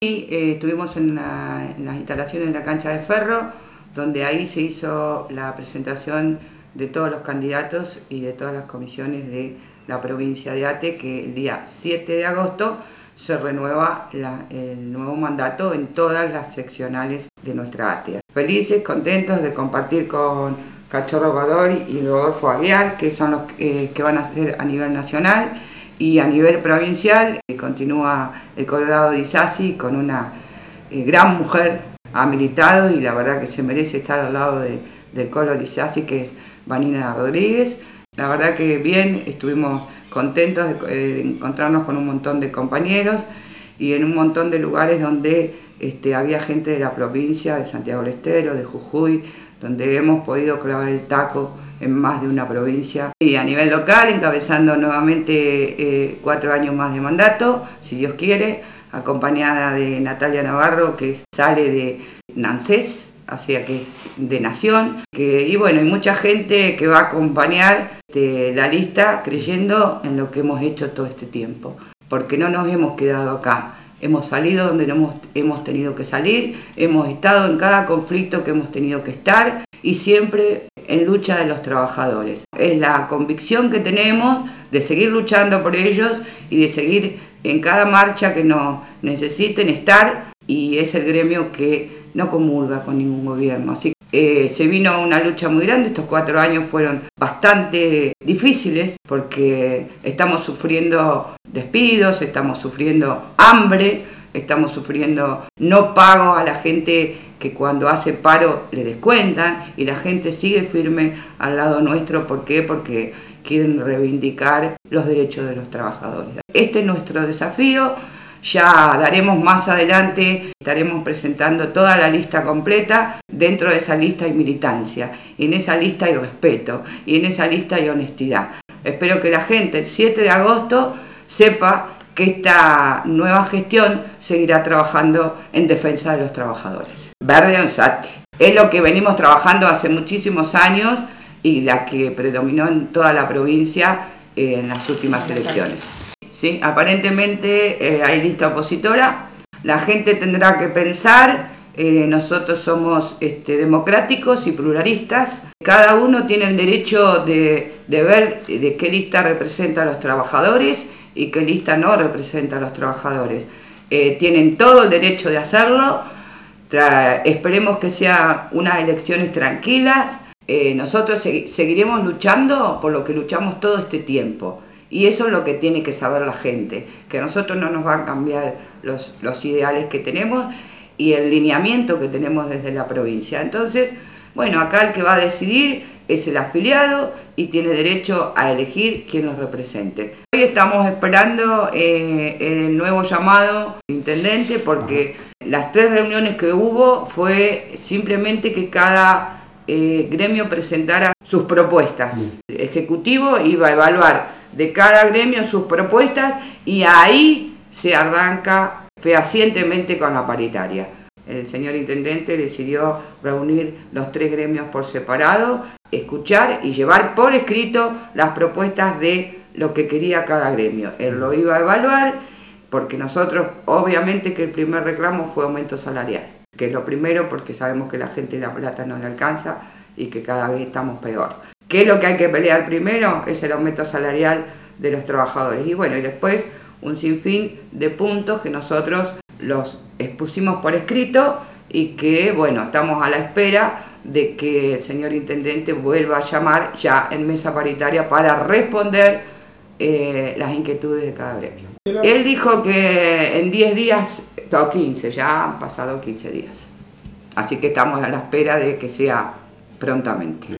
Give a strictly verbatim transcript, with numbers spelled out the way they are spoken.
Y eh, estuvimos en, la, en las instalaciones de la cancha de Ferro, donde ahí se hizo la presentación de todos los candidatos y de todas las comisiones de la provincia de Ate, que el día siete de agosto se renueva la, el nuevo mandato en todas las seccionales de nuestra Ate. Felices, contentos de compartir con Cachorro Godoy y Rodolfo Aguiar, que son los eh, que van a ser a nivel nacional. Y a nivel provincial eh, continúa el Colorado Di Sassi con una eh, gran mujer, ha militado y la verdad que se merece estar al lado de, del Colo Di Sassi, que es Vanina Rodríguez. La verdad que bien, estuvimos contentos de, de encontrarnos con un montón de compañeros y en un montón de lugares donde este, había gente de la provincia, de Santiago del Estero, de Jujuy, donde hemos podido clavar el taco en más de una provincia. Y a nivel local, encabezando nuevamente eh, cuatro años más de mandato, si Dios quiere, acompañada de Natalia Navarro, que sale de Nancés, o sea que es de Nación. Que, y bueno, hay mucha gente que va a acompañar de la lista creyendo en lo que hemos hecho todo este tiempo, porque no nos hemos quedado acá. Hemos salido donde no hemos, hemos tenido que salir, hemos estado en cada conflicto que hemos tenido que estar y siempre en lucha de los trabajadores. Es la convicción que tenemos de seguir luchando por ellos y de seguir en cada marcha que nos necesiten estar, y es el gremio que no comulga con ningún gobierno. Así que eh, se vino una lucha muy grande. Estos cuatro años fueron bastante difíciles porque estamos sufriendo despidos, estamos sufriendo hambre, estamos sufriendo no pago a la gente que cuando hace paro le descuentan, y la gente sigue firme al lado nuestro. ¿Por qué? Porque quieren reivindicar los derechos de los trabajadores. Este es nuestro desafío. Ya daremos más adelante, estaremos presentando toda la lista completa. Dentro de esa lista hay militancia, y en esa lista hay respeto, y en esa lista hay honestidad. Espero que la gente el siete de agosto sepa que esta nueva gestión seguirá trabajando en defensa de los trabajadores. Verde Ate es lo que venimos trabajando hace muchísimos años y la que predominó en toda la provincia eh, en las últimas elecciones. ¿Sí? Aparentemente eh, hay lista opositora, la gente tendrá que pensar, eh, nosotros somos este, democráticos y pluralistas, cada uno tiene el derecho de, de ver de qué lista representa a los trabajadores y qué lista no representa a los trabajadores. Eh, tienen todo el derecho de hacerlo. Tra- esperemos que sean unas elecciones tranquilas. Eh, nosotros seg- seguiremos luchando por lo que luchamos todo este tiempo. Y eso es lo que tiene que saber la gente, que a nosotros no nos van a cambiar los, los ideales que tenemos y el lineamiento que tenemos desde la provincia. Entonces, bueno, acá el que va a decidir es el afiliado y tiene derecho a elegir quién los represente. Hoy estamos esperando eh, el nuevo llamado del intendente, porque las tres reuniones que hubo fue simplemente que cada eh, gremio presentara sus propuestas. El ejecutivo iba a evaluar de cada gremio sus propuestas y ahí se arranca fehacientemente con la paritaria. El señor intendente decidió reunir los tres gremios por separado, escuchar y llevar por escrito las propuestas de lo que quería cada gremio. Él lo iba a evaluar, porque nosotros, obviamente que el primer reclamo fue aumento salarial, que es lo primero, porque sabemos que la gente de La Plata no le alcanza y que cada vez estamos peor. ¿Qué es lo que hay que pelear primero? Es el aumento salarial de los trabajadores. Y bueno, y después un sinfín de puntos que nosotros los expusimos por escrito y que, bueno, estamos a la espera de que el señor intendente vuelva a llamar ya en mesa paritaria para responder eh, las inquietudes de cada gremio. Él dijo que en diez días, o quince, ya han pasado quince días. Así que estamos a la espera de que sea prontamente.